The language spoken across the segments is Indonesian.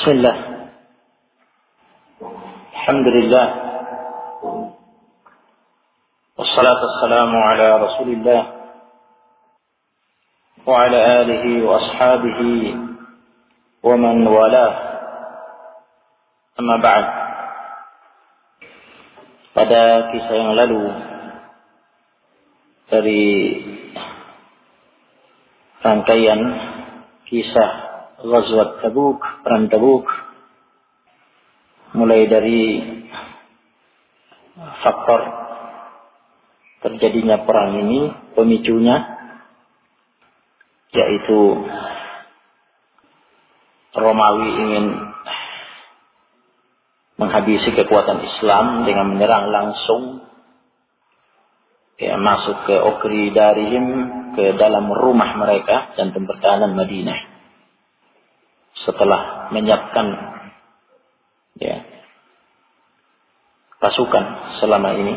Bismillah. Alhamdulillah. Wassalatu wassalamu ala Rasulillah wa ala alihi wa ashabihi wa man walah. Amma ba'd. Pada kisah yang lalu dari rangkaian kisah Ghazwat Tabuk, perang Tabuk, mulai dari faktor terjadinya perang ini, pemicunya yaitu Romawi ingin menghabisi kekuatan Islam dengan menyerang langsung masuk ke Okri Darihim, ke dalam rumah mereka dan pertahanan Madinah. Setelah menyiapkan pasukan selama ini,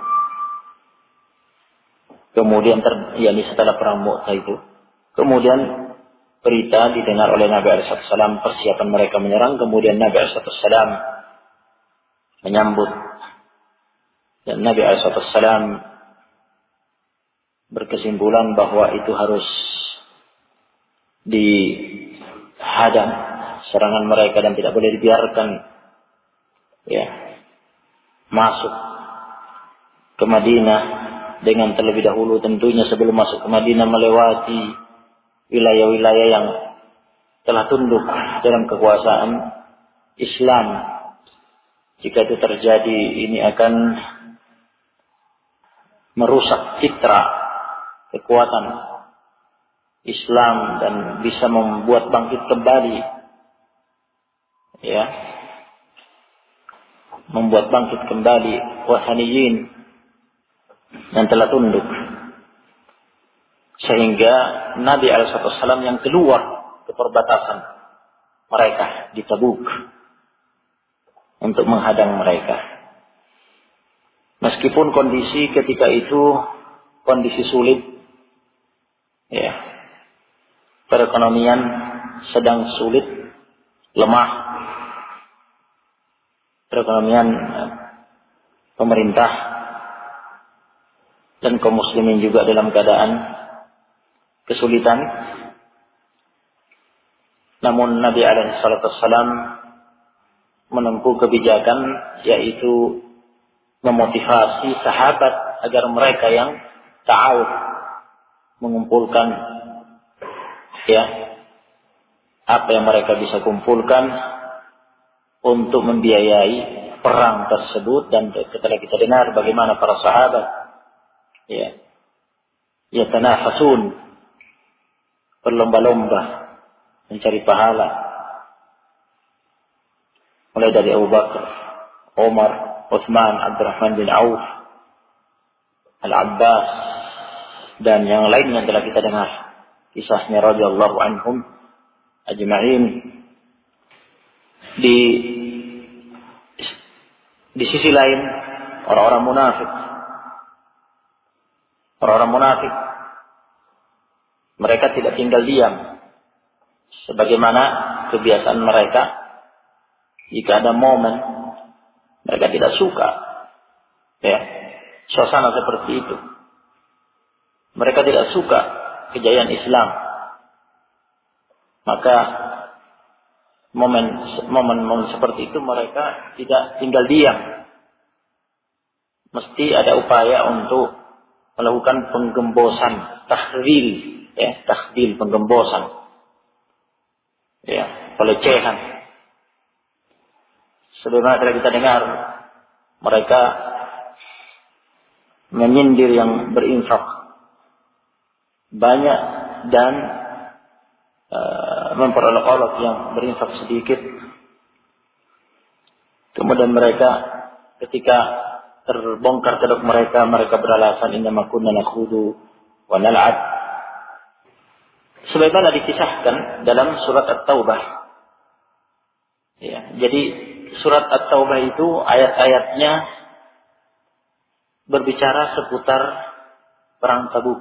kemudian setelah perang Mu'tah itu, kemudian berita didengar oleh Nabi SAW persiapan mereka menyerang, kemudian Nabi SAW menyambut, dan Nabi SAW berkesimpulan bahwa itu harus dihadang serangan mereka dan tidak boleh dibiarkan masuk ke Madinah dengan terlebih dahulu, tentunya sebelum masuk ke Madinah melewati wilayah-wilayah yang telah tunduk dalam kekuasaan Islam. Jika itu terjadi, ini akan merusak citra kekuatan Islam dan bisa membuat bangkit kembali, membuat bangkit kembali Wahaniyin yang telah tunduk. Sehingga Nabi SAW yang keluar ke perbatasan mereka di Tabuk untuk menghadang mereka. Meskipun kondisi ketika itu kondisi sulit, perekonomian sedang sulit, lemah, perekonomian pemerintah dan kaum muslimin juga dalam keadaan kesulitan. Namun Nabi SAW menempuh kebijakan, yaitu memotivasi sahabat agar mereka yang ta'awud mengumpulkan apa yang mereka bisa kumpulkan untuk membiayai perang tersebut. Dan setelah kita dengar bagaimana para sahabat yatanafasun, berlomba-lomba mencari pahala, mulai dari Abu Bakar, Umar, Utsman, Abdurrahman bin Auf, Al-Abbas, dan yang lain yang telah kita dengar kisahnya radhiyallahu anhum ajma'in. Di sisi lain, orang-orang munafik mereka tidak tinggal diam, sebagaimana kebiasaan mereka. Jika ada momen, mereka tidak suka suasana seperti itu. Mereka tidak suka kejayaan Islam. Maka momen seperti itu mereka tidak tinggal diam. Mesti ada upaya untuk melakukan penggembosan, takhdil, penggembosan, pelecehan. Sebagaimana telah kita dengar, mereka menyindir yang berinfak banyak dan memperolok-olok yang berinfak sedikit. Kemudian mereka ketika terbongkar kedok mereka beralasan innama kunna nakhudu wa nal'ab, sebagaimana dikisahkan dalam surat At-Taubah. Jadi surat At-Taubah itu ayat-ayatnya berbicara seputar perang Tabuk.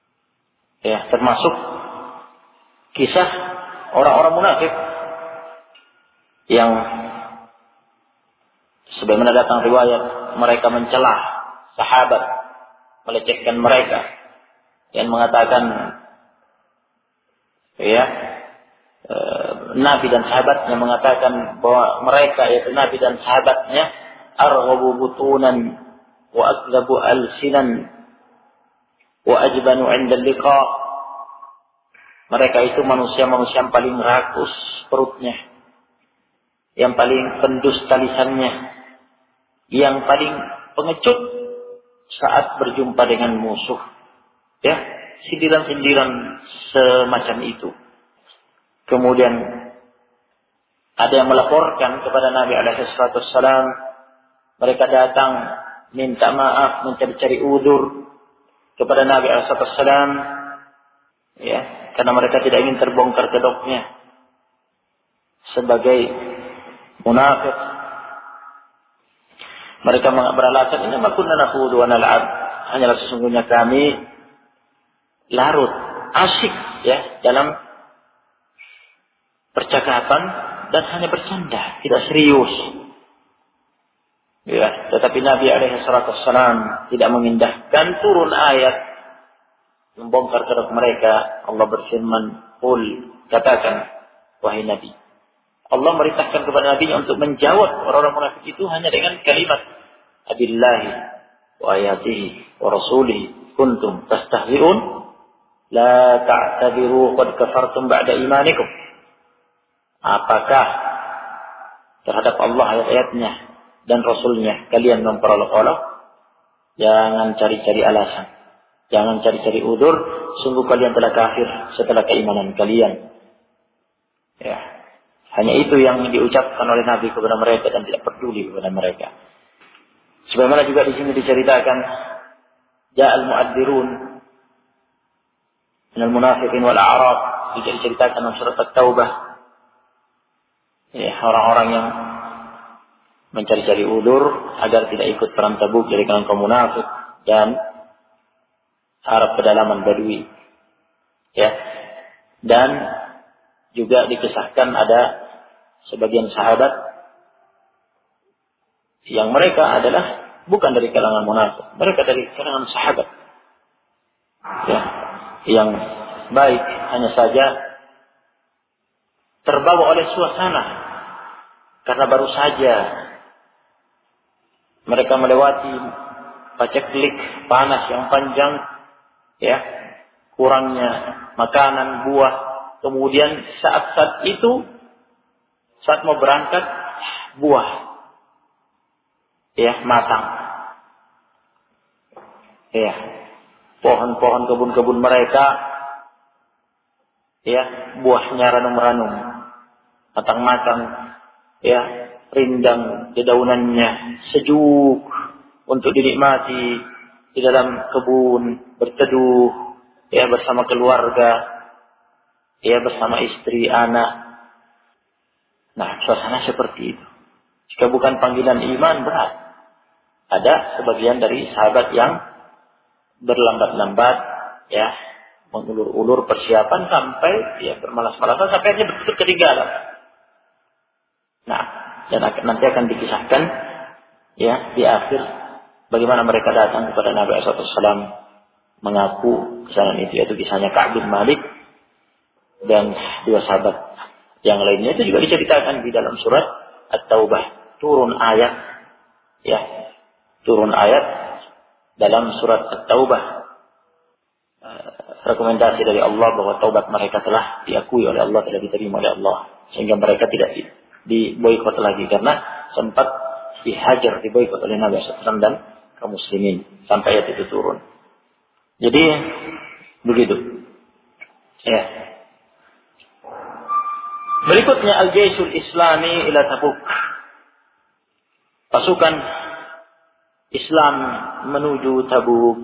Termasuk kisah orang-orang munafik yang sebagaimana datang riwayat mereka mencelah sahabat, melecehkan mereka, yang mengatakan Nabi dan sahabatnya mengatakan bahwa mereka, yaitu Nabi dan sahabatnya, arghabu butunan wa akdhabu alsinan wa ajbanu 'inda liqa. Mereka itu manusia-manusia yang paling rakus perutnya, yang paling pendusta lisannya, yang paling pengecut saat berjumpa dengan musuh. Ya, sindiran-sindiran semacam itu. Kemudian ada yang melaporkan kepada Nabi alaihissalam, mereka datang minta maaf, mencari-cari udzur kepada Nabi alaihissalam, ya, karena mereka tidak ingin terbongkar kedoknya sebagai munafik. Mereka beralasan, ini makunna nakhudu wa nal'ab, hanyalah sesungguhnya kami larut, asyik, ya, dalam percakapan dan hanya bercanda, tidak serius. Ya, tetapi Nabi alaihissalam tidak mengindahkan turun ayat membongkar kedok mereka. Allah berfirman, "Qul," katakan wahai Nabi. Allah merintahkan kepada Nabi untuk menjawab orang-orang munafik itu hanya dengan kalimat abillahi wa ayatihi wa rasulihi kuntum tastahzi'un la ta'tabiru qad kafartum ba'da imanikum. Apakah terhadap Allah ayat-ayatnya dan Rasulnya kalian memperolok-olok? Jangan cari-cari alasan, jangan cari-cari udzur, sungguh kalian telah kafir setelah keimanan kalian. Ya, hanya itu yang diucapkan oleh Nabi kepada mereka dan tidak peduli kepada mereka. Sebagaimana juga di sini diceritakan, ja'al mu'addirun minal munafiqin wal a'rab, diceritakan dalam surat At-Taubah. Ya, orang-orang yang mencari-cari udzur agar tidak ikut perang Tabuk dari kalangan kaum munafik dan Arab pedalaman Badui. Ya. Dan juga dikisahkan ada sebagian sahabat yang mereka adalah bukan dari kalangan munafik, mereka dari kalangan sahabat. Ya, yang baik, hanya saja terbawa oleh suasana karena baru saja mereka melewati paceklik panas yang panjang, ya, kurangnya makanan, buah. Kemudian saat-saat itu, saat mau berangkat, buah, ya, matang, ya, pohon-pohon kebun-kebun mereka, ya, buahnya ranum-ranum, matang-matang, ya, rindang dedaunannya, sejuk untuk dinikmati di dalam kebun, berteduh, ya, bersama keluarga, ya, bersama istri, anak. Nah, suasana seperti itu. Jika bukan panggilan iman, berat. Ada sebagian dari sahabat yang berlambat-lambat, ya, mengulur-ulur persiapan sampai, ya, bermalas-malasan sampai akhirnya betul ketinggalan. Nah, dan nanti akan dikisahkan, ya, di akhir bagaimana mereka datang kepada Nabi SAW mengaku kesalahan itu, yaitu kisahnya Ka'ab bin Malik dan dua sahabat yang lainnya. Itu juga diceritakan di dalam surat At-Taubah, turun ayat, ya, turun ayat dalam surat At-Taubah, rekomendasi dari Allah bahwa taubat mereka telah diakui oleh Allah, telah diterima oleh Allah, sehingga mereka tidak diboikot lagi karena sempat dihajar, diboikot oleh Nabi SAW dan kaum muslimin sampai ayat itu turun. Jadi begitu, ya. Berikutnya al-Jaisul Islami ila Tabuk, pasukan Islam menuju Tabuk.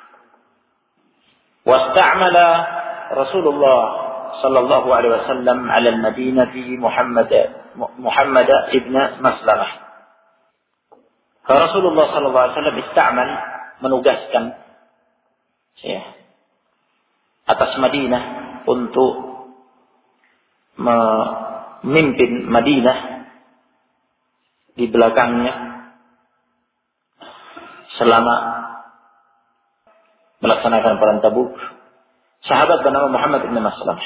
Wasta'mala Rasulullah sallallahu alaihi wasallam 'ala al-Madinah Muhammad ibn Maslamah. Rasulullah sallallahu alaihi wasallam ista'mal, menugaskan, ya, atas Madinah untuk memimpin Madinah di belakangnya selama melaksanakan perang Tabuk, sahabat bernama Muhammad bin Maslamah,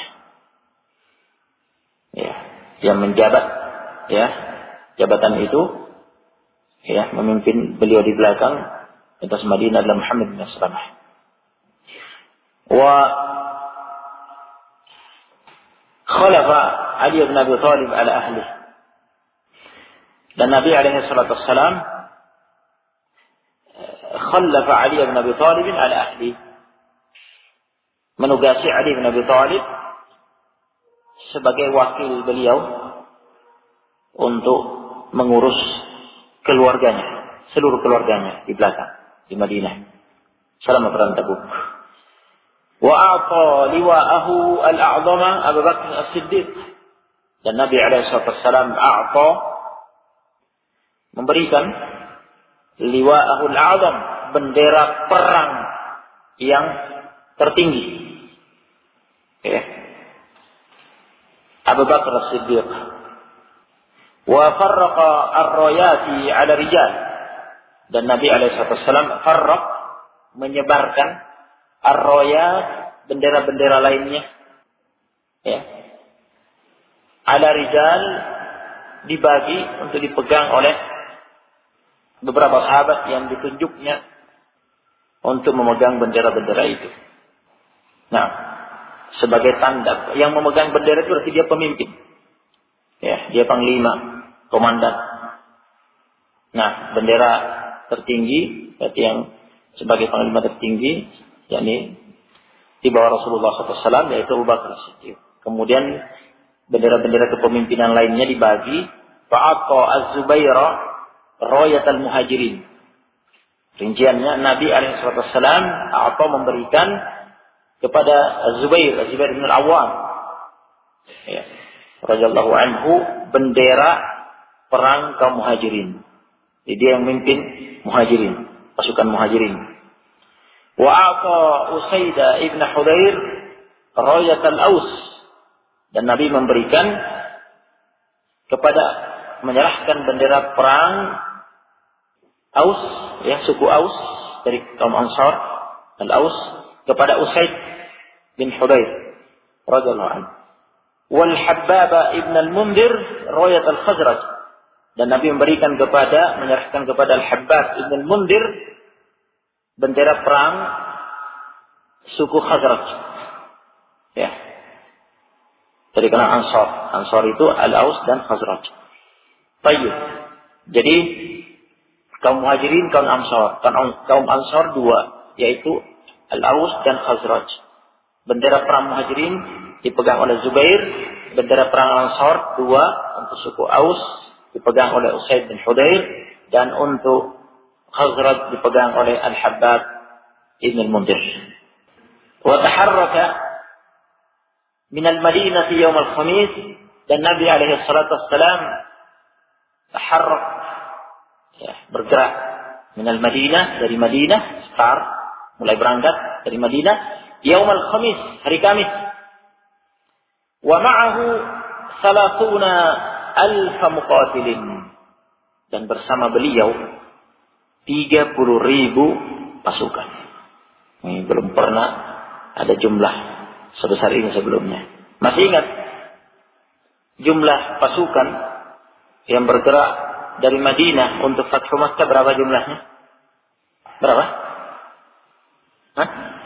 ya, yang menjabat, ya, jabatan itu, ya, memimpin beliau di belakang atas Madinah adalah Muhammad bin Maslamah. Wa khalafa Ali bin Abi Thalib ala ahli. Dan Nabi alaihi salatu wassalam khalafa Ali bin Abi Thalib ala ahli. Menugasi Ali bin Abi Thalib sebagai wakil beliau untuk mengurus keluarganya, seluruh keluarganya di belakang, di Madinah selama perang Tabuk. Wa a'ta liwa'ahu al-a'zama Abu Bakr As-Siddiq. Dan Nabi alaihi wasallam memberikan liwa'ahu al-a'zam, bendera perang yang tertinggi, ya, Abu Bakr As-Siddiq. Wa farraqa ar-rayati 'ala rijal. Dan Nabi alaihi wasallam menyebarkan ar-rayat, bendera-bendera lainnya, ya, 'ala rijal, dibagi untuk dipegang oleh beberapa sahabat yang ditunjuknya untuk memegang bendera-bendera itu. Nah, sebagai tanda yang memegang bendera itu berarti dia pemimpin, ya, dia panglima, komandan. Nah, bendera tertinggi berarti yang sebagai panglima tertinggi, yakni di bawah Rasulullah SAW, yaitu Abu Bakar As-Siddiq. Kemudian bendera-bendera kepemimpinan lainnya dibagi. Fa'atta Az-Zubaira rayat al-muhajirin. Rinciannya Nabi SAW memberikan kepada Az-Zubair bin Al-Awwam, ya, radhiyallahu anhu, bendera perang kaum muhajirin. Jadi dia yang memimpin muhajirin, pasukan muhajirin. Wa'ata Usaidah ibn Hudayr rayat al-Aus. Dan Nabi memberikan menyerahkan bendera perang Aus, ya, suku Aus dari kaum Ansar, al-Aus, kepada Usaid bin Hudayr radhiyallahu anhu. Wal Habbab ibn al-Mundhir rayat al-Khazraj. Dan Nabi menyerahkan kepada Al-Habbab ibn al-Mundhir bendera perang suku Khazraj, ya, dari kalangan Ansar. Ansar itu Al-Aus dan Khazraj. Baik. Jadi kaum Muhajirin, kaum Ansar. Kaum Ansar dua, yaitu Al-Aus dan Khazraj. Bendera perang Muhajirin dipegang oleh Zubair, bendera perang Ansar dua untuk suku Aus dipegang oleh Usaid bin Hudayr, dan untuk Khazraj dipegang oleh Al-Habbab ibn al-Mundhir. Wa taharraka min al-Madinah yawm al-Khamis. Dan Nabi alaihi salatu wassalam taharrak, ya, bergerak min al-Madinah, dari Madinah, mulai berangkat dari Madinah, yawm al-Khamis, hari Kamis. Wa ma'ahu 30,000 muqatilin. Dan bersama beliau 30.000 pasukan. Ini belum pernah ada jumlah sebesar ini sebelumnya. Masih ingat jumlah pasukan yang bergerak dari Madinah untuk Fathu Makkah berapa jumlahnya? Berapa? Hah?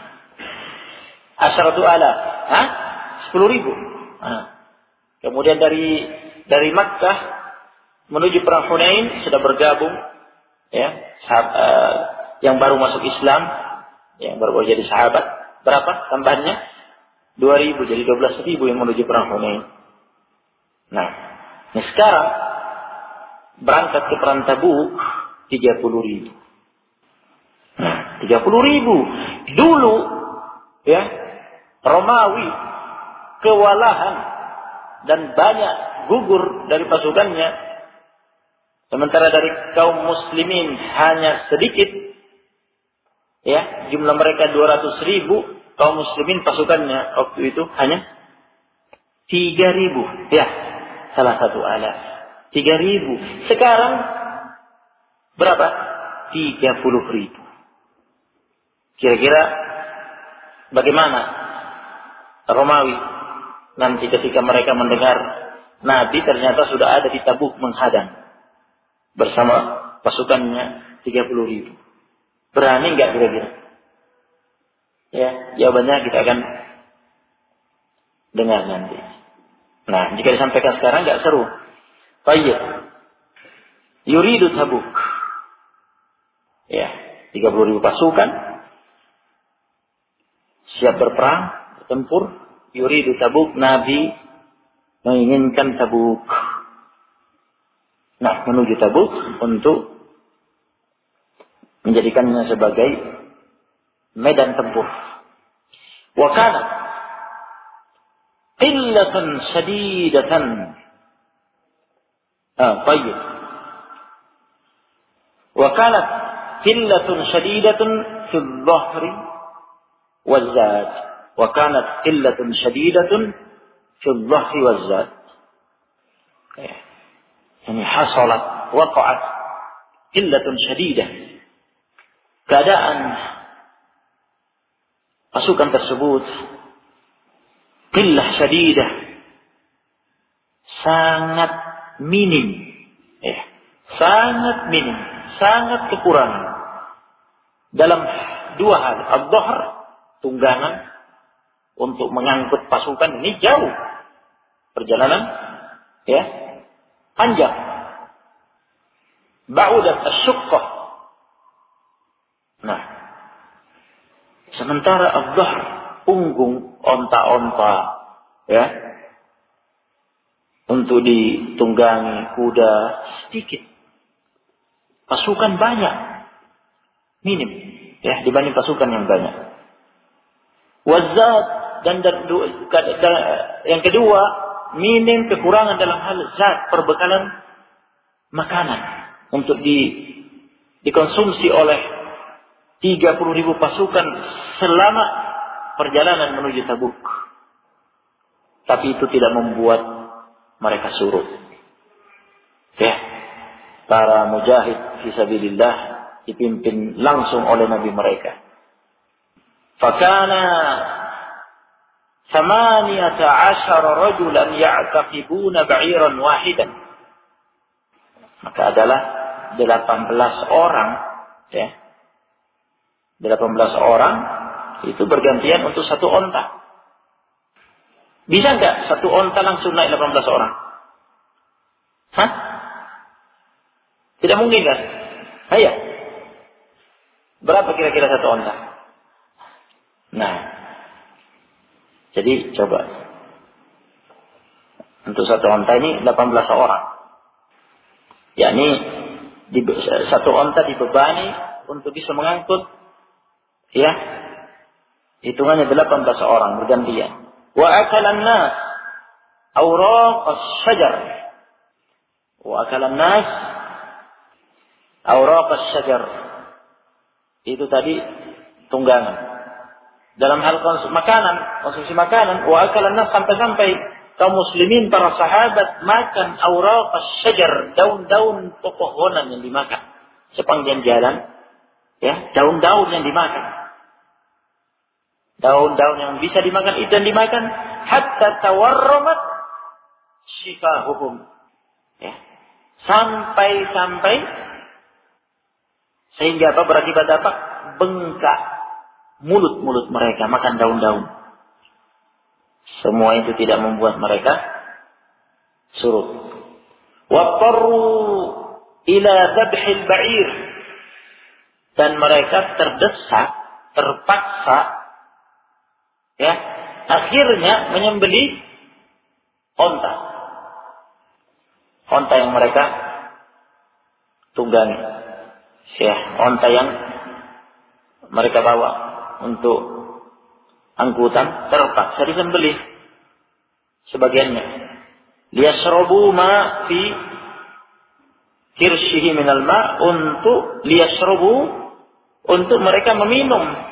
10.000. Kemudian dari Makkah menuju perang Hunain sudah bergabung, ya, yang baru masuk Islam, yang baru jadi sahabat. Berapa tambahannya? 2.000, jadi 12.000 yang menuju perang Hunain. Nah, sekarang berangkat ke perang Tabuk 30.000. Nah, 30.000 dulu, ya, Romawi kewalahan dan banyak gugur dari pasukannya, sementara dari kaum muslimin hanya sedikit, ya, jumlah mereka 200.000, kaum muslimin pasukannya waktu itu hanya 3.000, ya, salah satu alaf, 3.000. Sekarang berapa? 30.000. Kira-kira bagaimana Romawi nanti ketika mereka mendengar Nabi ternyata sudah ada di Tabuk menghadang bersama pasukannya 30.000. Berani nggak kira-kira? Ya, jawabannya kita akan dengar nanti. Nah, jika disampaikan sekarang nggak seru. Baik. Yuridu Tabuk. Ya, 30.000 pasukan siap berperang, bertempur. Yuridu Tabuk, Nabi menginginkan Tabuk. Nah, menuju Tabuk untuk menjadikannya sebagai medan tempur. Wa kana qillatan shadidatan. Baik. Wa kana qillatun shadidatun fi adh-dhahri waz-zad. Wa kanat qillatun shadidatun fi adh-dhahri waz-zad. Yani hasalat, waqa'at qillatun shadidah. Keadaan pasukan tersebut qillah syadidah, sangat minim, sangat minim, sangat kekurangan dalam dua hal. Ad-dhahr, tunggangan untuk mengangkut pasukan, ini jauh perjalanan, panjang. Ba'udat asy-syuqqah. Nah, sementara ad-dhahr, punggung, onta-onta, untuk ditunggangi kuda sedikit. Pasukan banyak, minim, dibanding pasukan yang banyak. Wazat, dan yang kedua, minim, kekurangan dalam hal zat, perbekalan makanan untuk dikonsumsi oleh 30.000 pasukan selama perjalanan menuju Tabuk. Tapi itu tidak membuat mereka surut. Para mujahid fisabilillah dipimpin langsung oleh Nabi mereka. Fakana 18 rajulan ya'taqibuna ba'iran wahidan. Maka adalah 18 orang, 18 orang itu bergantian untuk satu onta. Bisa enggak satu onta langsung naik 18 orang? Tidak mungkin kan? Ayo. Berapa kira-kira satu onta? Nah, jadi coba. Untuk satu onta ini 18 orang. Yakni satu onta dibebani untuk bisa mengangkut, hitungannya 18 orang bergantian. Wa akalan nas awraq asy-syajar. Wa akalan nas awraq asy-syajar. Itu tadi tunggangan. Dalam hal konsumsi makanan, wa akalan nas, sampai kaum muslimin, para sahabat makan awraq asy-syajar, daun-daun pepohonan yang dimakan sepanjang jalan, daun-daun yang dimakan. Daun-daun yang bisa dimakan itu yang dimakan hatta tawarramat shifahuhum. Sampai sehingga berakibat apa? Bengkak mulut-mulut mereka makan daun-daun. Semua itu tidak membuat mereka surut. Wattaru ila dhabhil ba'ir, dan mereka terdesak, terpaksa, akhirnya menyembelih onta yang mereka tunggangi, onta yang mereka bawa untuk angkutan, terpaksa disembelih sebagiannya. Liyashrabu ma fi kirshihi minal ma, untuk mereka meminum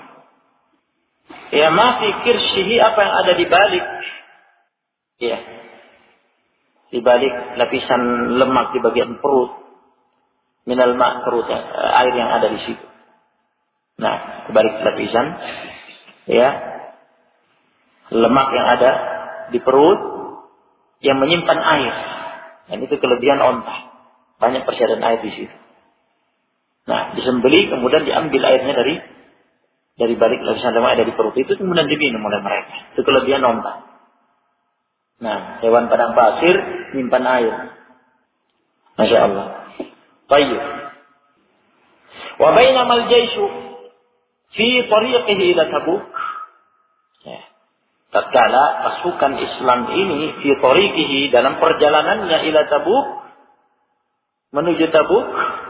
ma fi kirshihi, apa yang ada di balik di balik lapisan lemak di bagian perut, minal ma' perut, air yang ada di situ. Nah, di balik lapisan ya lemak yang ada di perut yang menyimpan air. Dan itu kelebihan onta. Banyak persediaan air di situ. Nah, disembeli kemudian diambil airnya dari balik lapisan lemak ada di perut itu kemudian diminum oleh mereka. Itu kelebihan onta. Nah, hewan padang pasir menyimpan air. Masya Allah. Baik. Wa bainamal jaishu fi tariqihi ila Tabuk. Ya. Tatkala pasukan Islam ini fi tariqihi dalam perjalanannya ila Tabuk menuju Tabuk,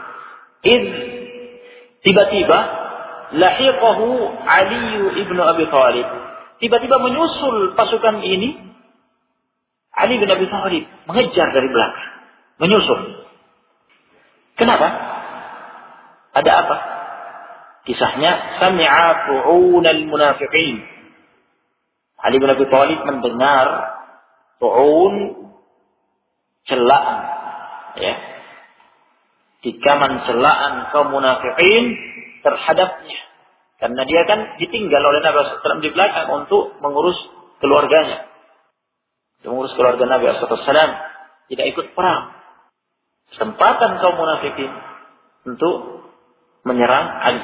tiba-tiba lahiqahu Ali ibn Abi Thalib. Tiba-tiba menyusul pasukan ini Ali bin Abi Thalib, mengejar dari belakang, menyusul. Kenapa? Ada apa? Kisahnya sami'a tu'unal munafiqin. Ali bin Abi Thalib mendengar tu'un, celaan, ya, tikaman celaan kaum munafiqin terhadapnya. Karena dia kan ditinggal oleh Nabi SAW di belakang untuk mengurus keluarganya. Mengurus keluarga Nabi SAW, tidak ikut perang. Kesempatan kaum munafikin untuk menyerang Ali.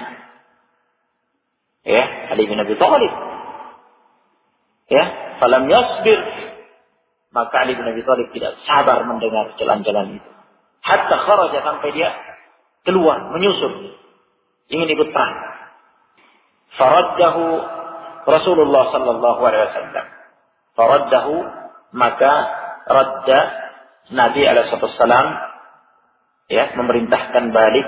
Ya, Ali bin Abi Thalib. Ya, falam yasbir. Maka Ali bin Abi Thalib tidak sabar mendengar jalan-jalan itu. Hatta kharaja, sampai dia keluar, menyusul, ingin ikut perang. Faraddahu Rasulullah sallallahu alaihi wasallam. Faraddahu, maka radda Nabi alaihi wasallam, ya, memerintahkan balik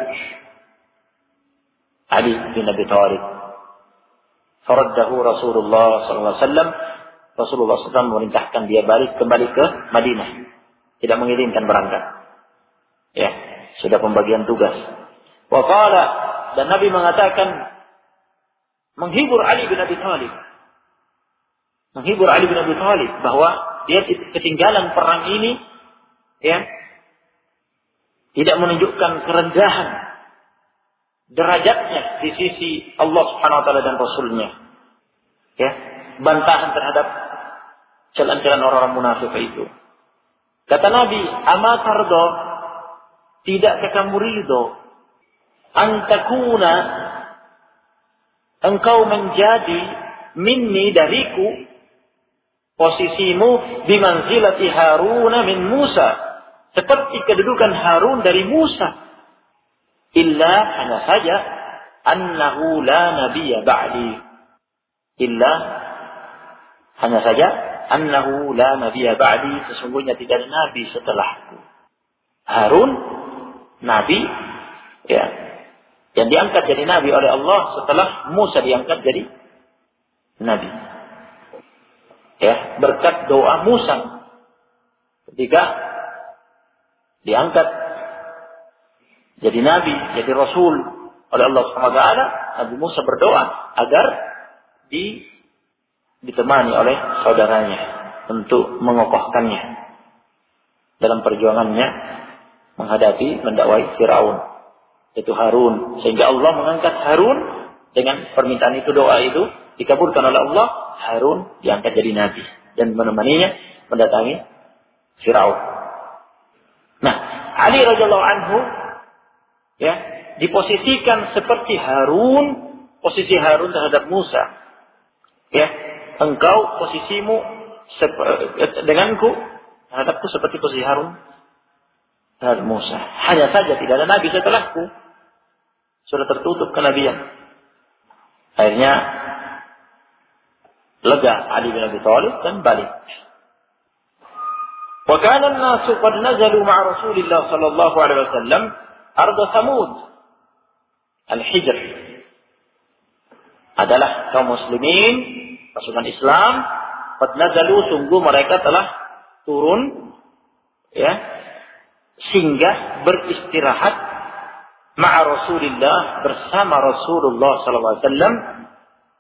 Ali bin Abi Thalib. Faraddahu Rasulullah sallallahu alaihi wasallam. Rasulullah SAW memerintahkan dia balik kembali ke Madinah, tidak mengizinkan berangkat. Ya, sudah pembagian tugas. Wa qala, dan Nabi mengatakan, menghibur Ali bin Abi Thalib. Menghibur Ali bin Abi Thalib bahwa dia ketinggalan perang ini, ya, tidak menunjukkan kerendahan derajatnya di sisi Allah Subhanahu wa taala dan Rasulnya. Ya, bantahan terhadap jalan-jalan orang-orang munafik itu. Kata Nabi, "Ama tardo, tidakkah kamu ridho antakuna, engkau menjadi minni, dariku, posisimu bimanzilati Harun min Musa, seperti kedudukan Harun dari Musa. Illa, hanya saja, annahu la nabiyya ba'di. Illa, hanya saja, annahu la nabiyya ba'di, sesungguhnya tidak ada nabi setelahku." Harun, nabi, ya, yang diangkat jadi nabi oleh Allah setelah Musa diangkat jadi nabi. Ya, berkat doa Musa ketika diangkat jadi nabi, jadi rasul oleh Allah Subhanahu wa taala, Nabi Musa berdoa agar ditemani oleh saudaranya untuk mengokohkannya dalam perjuangannya menghadapi, mendakwai Firaun, yaitu Harun. Sehingga Allah mengangkat Harun dengan permintaan itu, doa itu dikabulkan oleh Allah. Harun diangkat jadi nabi dan menemaninya mendatangi Firaun. Nah, Ali radhiyallahu anhu, ya, diposisikan seperti Harun, posisi Harun terhadap Musa. Ya, engkau posisimu denganku terhadapku seperti posisi Harun terhadap Musa. Hanya saja tidak ada nabi setelahku. Sudah tertutup kenabian. Akhirnya lega Ali bin Abi Thalib dan balik. Wa kana an-nasu qad nazalu ma'a Rasulillah sallallahu alaihi wasallam arda Samud al-Hijr. Adalah kaum muslimin, pasukan Islam, qad nazalu, sungguh mereka telah turun, ya, singgah beristirahat ma'a Rasulillah, bersama Rasulullah sallallahu alaihi wasallam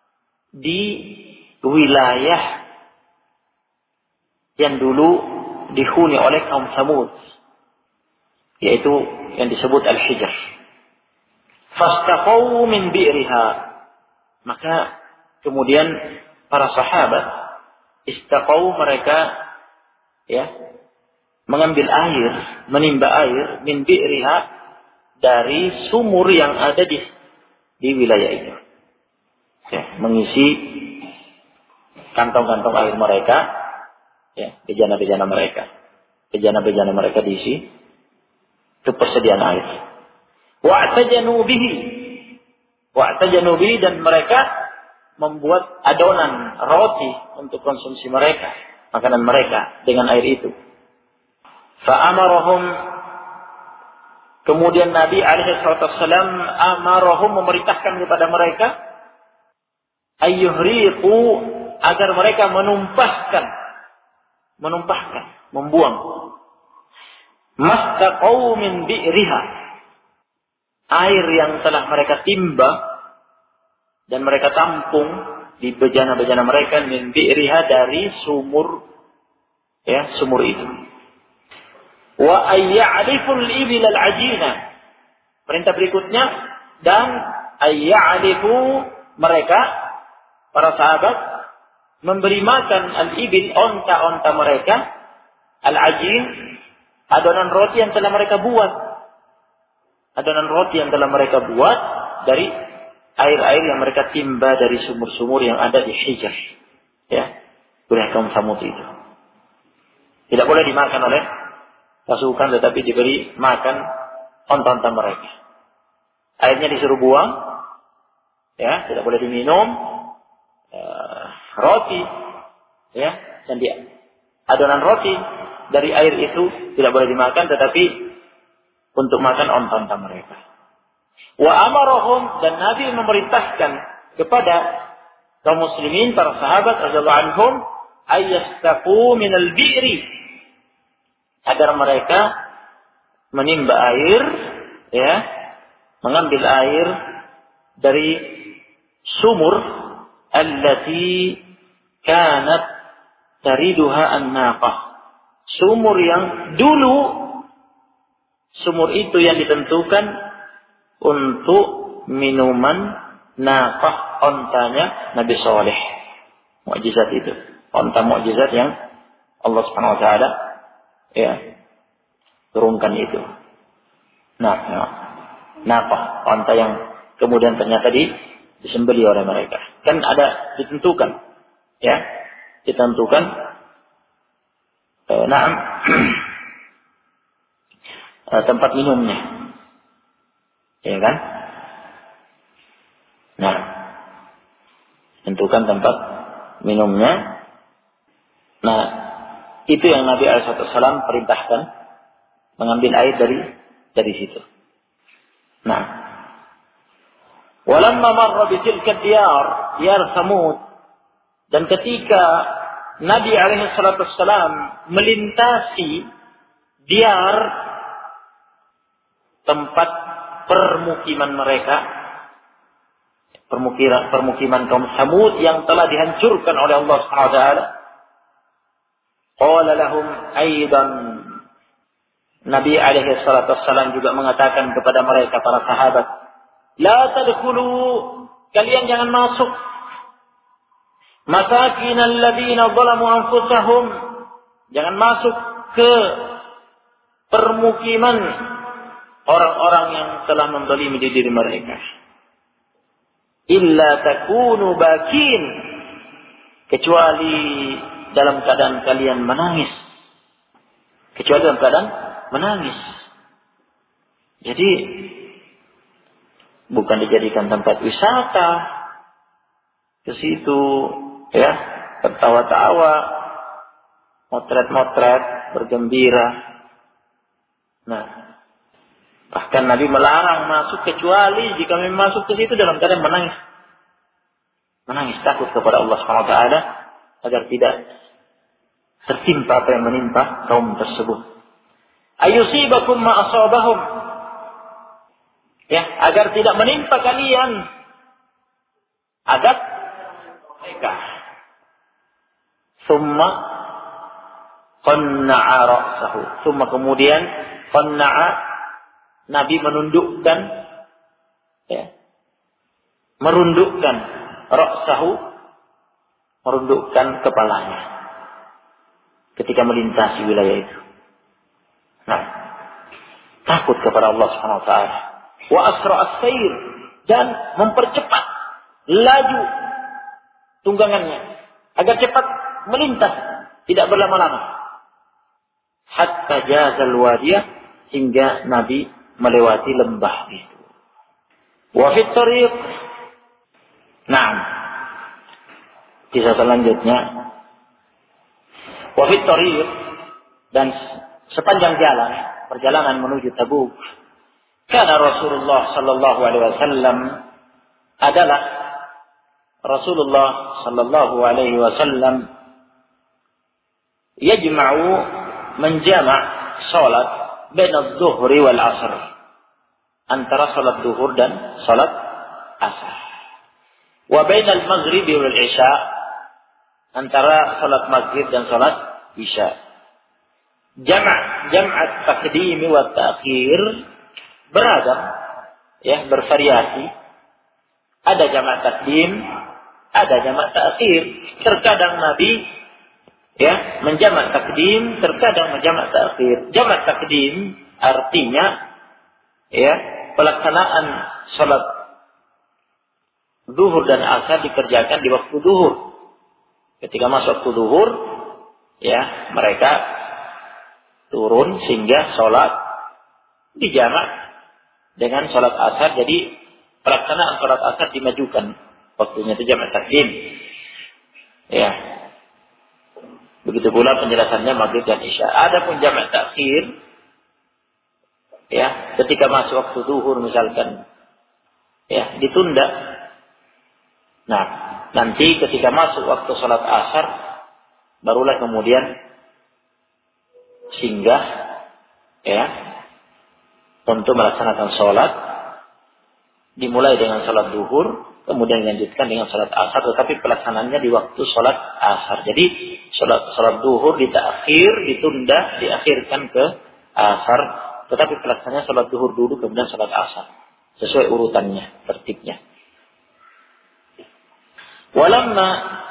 di wilayah yang dulu dihuni oleh kaum Samud, yaitu yang disebut Al-Hijr. Fastaqaw min bi'riha, maka kemudian para sahabat istaqaw, mereka mengambil air, menimba air min bi'riha, dari sumur yang ada di wilayah itu. Mengisi kantong-kantong air mereka, bejana-bejana mereka diisi ke persediaan air. Wa'tajanu bihi, dan mereka membuat adonan roti untuk konsumsi mereka, makanan mereka dengan air itu. Fa'amarahum, kemudian Nabi alaihissalam memerintahkan kepada mereka ayyuhriqu, agar mereka menumpahkan, membuang mastaqaw min bi'riha, air yang telah mereka timba dan mereka tampung di bejana-bejana mereka, min bi'riha, dari sumur itu. Wa ayya'riful ibil al-ajina, perintah berikutnya, dan ayya'rifu, mereka para sahabat memberi makan al-ibil, onta-onta mereka, al-ajin, adonan roti yang telah mereka buat dari air-air yang mereka timba dari sumur-sumur yang ada di Hijr, oleh kaum Samud itu. Tidak boleh dimakan oleh pasukan, tetapi diberi makan onta-onta mereka. Airnya disuruh buang, tidak boleh diminum. Roti, dan adonan roti dari air itu tidak boleh dimakan, tetapi untuk makan onta-onta mereka. Wa amarahum, dan Nabi memerintahkan kepada kaum muslimin, para sahabat radhiyallahu anhum, ayyastaqu minal bi'ri, agar mereka menimba air, mengambil air dari sumur allati kanat tariduha an-naqah, sumur yang dulu, sumur itu yang ditentukan untuk minuman naqah, ontanya Nabi Saleh. Mukjizat itu, onta mukjizat yang Allah Subhanahu wa taala turunkan itu. Naqah, onta yang kemudian ternyata disembeli oleh mereka. Kan ada ditentukan, tempat minumnya, kan? Tentukan tempat minumnya. Itu yang Nabi alaihissalam perintahkan, mengambil air dari situ. Walamma marra bitilka diyar Samud, dan ketika Nabi alaihissalam melintasi diyar, tempat permukiman mereka, permukiman kaum Samud yang telah dihancurkan oleh Allah Subhanahu wa taala, qala lahum aidan, Nabi alaihissalam juga mengatakan kepada mereka, para sahabat, la tadkhulu, kalian jangan masuk, masakin alladziina zalamu anfusahum, jangan masuk ke permukiman orang-orang yang telah menzalimi diri mereka. Illa takunu bakin, kecuali dalam keadaan kalian menangis. Jadi bukan dijadikan tempat wisata, ke situ tertawa-tawa, motret-motret, bergembira. Bahkan Nabi melarang masuk, kecuali jika memang masuk ke situ dalam keadaan menangis takut kepada Allah Subhanahu wa taala, agar tidak tertimpa apa yang menimpa kaum tersebut. Ayusibakum ma asabahum, agar tidak menimpa kalian mereka. qanna'a ra'sahu. Tsumma kemudian qanna'a, Nabi menundukkan, ya, merundukkan ra'sahu, merundukkan kepalanya ketika melintasi wilayah itu. Nah, takut kepada Allah Subhanahu wa taala. Wa asra'as sayr, dan mempercepat laju tunggangannya agar cepat melintas, tidak berlama-lama. Hatta jazal wadiyah, hingga Nabi melewati lembah itu. Wa fit tariq, na'am, kisah selanjutnya, wa fit tariq, dan sepanjang jalan perjalanan menuju Tabuk, karena Rasulullah sallallahu alaihi wasallam adalah Rasulullah sallallahu alaihi wasallam yajma'u, menjama' salat baina adh-dhuhri wal 'asr, antara salat zuhur dan salat asar. Wa baina al-maghribi wal 'isya, antara salat maghrib dan salat isya. Jam'at taqdim wa ta'khir, beragam, ya, bervariasi. Ada jamak takdim, ada jamak ta'khir. Terkadang Nabi, ya, menjamak takdim, terkadang menjamak ta'khir. Jamak takdim artinya, ya, pelaksanaan salat zuhur dan asar dikerjakan di waktu zuhur. Ketika masuk waktu zuhur, ya, mereka turun sehingga salat dijamak dengan salat asar. Jadi pelaksanaan salat asar dimajukan waktunya, itu jamak takdim. Ya. Begitu pula penjelasannya maghrib dan isya. Adapun jamak takhir, ya, ketika masuk waktu zuhur misalkan, ya, ditunda. Nah, nanti ketika masuk waktu salat asar, barulah kemudian singgah, ya, untuk melaksanakan salat. Dimulai dengan salat zuhur, kemudian dilanjutkan dengan salat asar, tetapi pelaksanaannya di waktu salat asar. Jadi salat zuhur ditakhir, ditunda, diakhirkan ke asar, tetapi pelaksanaannya salat zuhur dulu kemudian salat asar, sesuai urutannya, tertibnya. Walamma,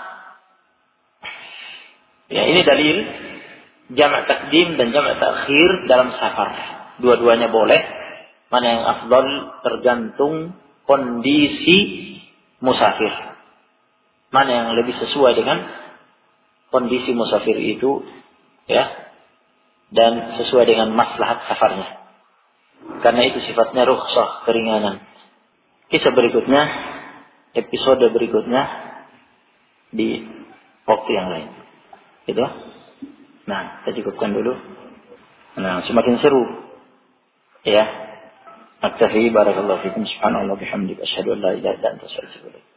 ya, ini dalil jamak takdim dan jamak takhir dalam safar. Dua-duanya boleh. Mana yang afdal tergantung kondisi musafir. Mana yang lebih sesuai dengan kondisi musafir itu, ya, dan sesuai dengan maslahat safarnya. Karena itu sifatnya rukhsah, keringanan. Kisah berikutnya, episode berikutnya di waktu yang lain. Gitu. Nah, kita cukupkan dulu. Nah, semakin seru, ya. Aktafi, barakallahu fikum, subhanallah bihamdika, asyhadu an la ilaha illa anta, astaghfiruka.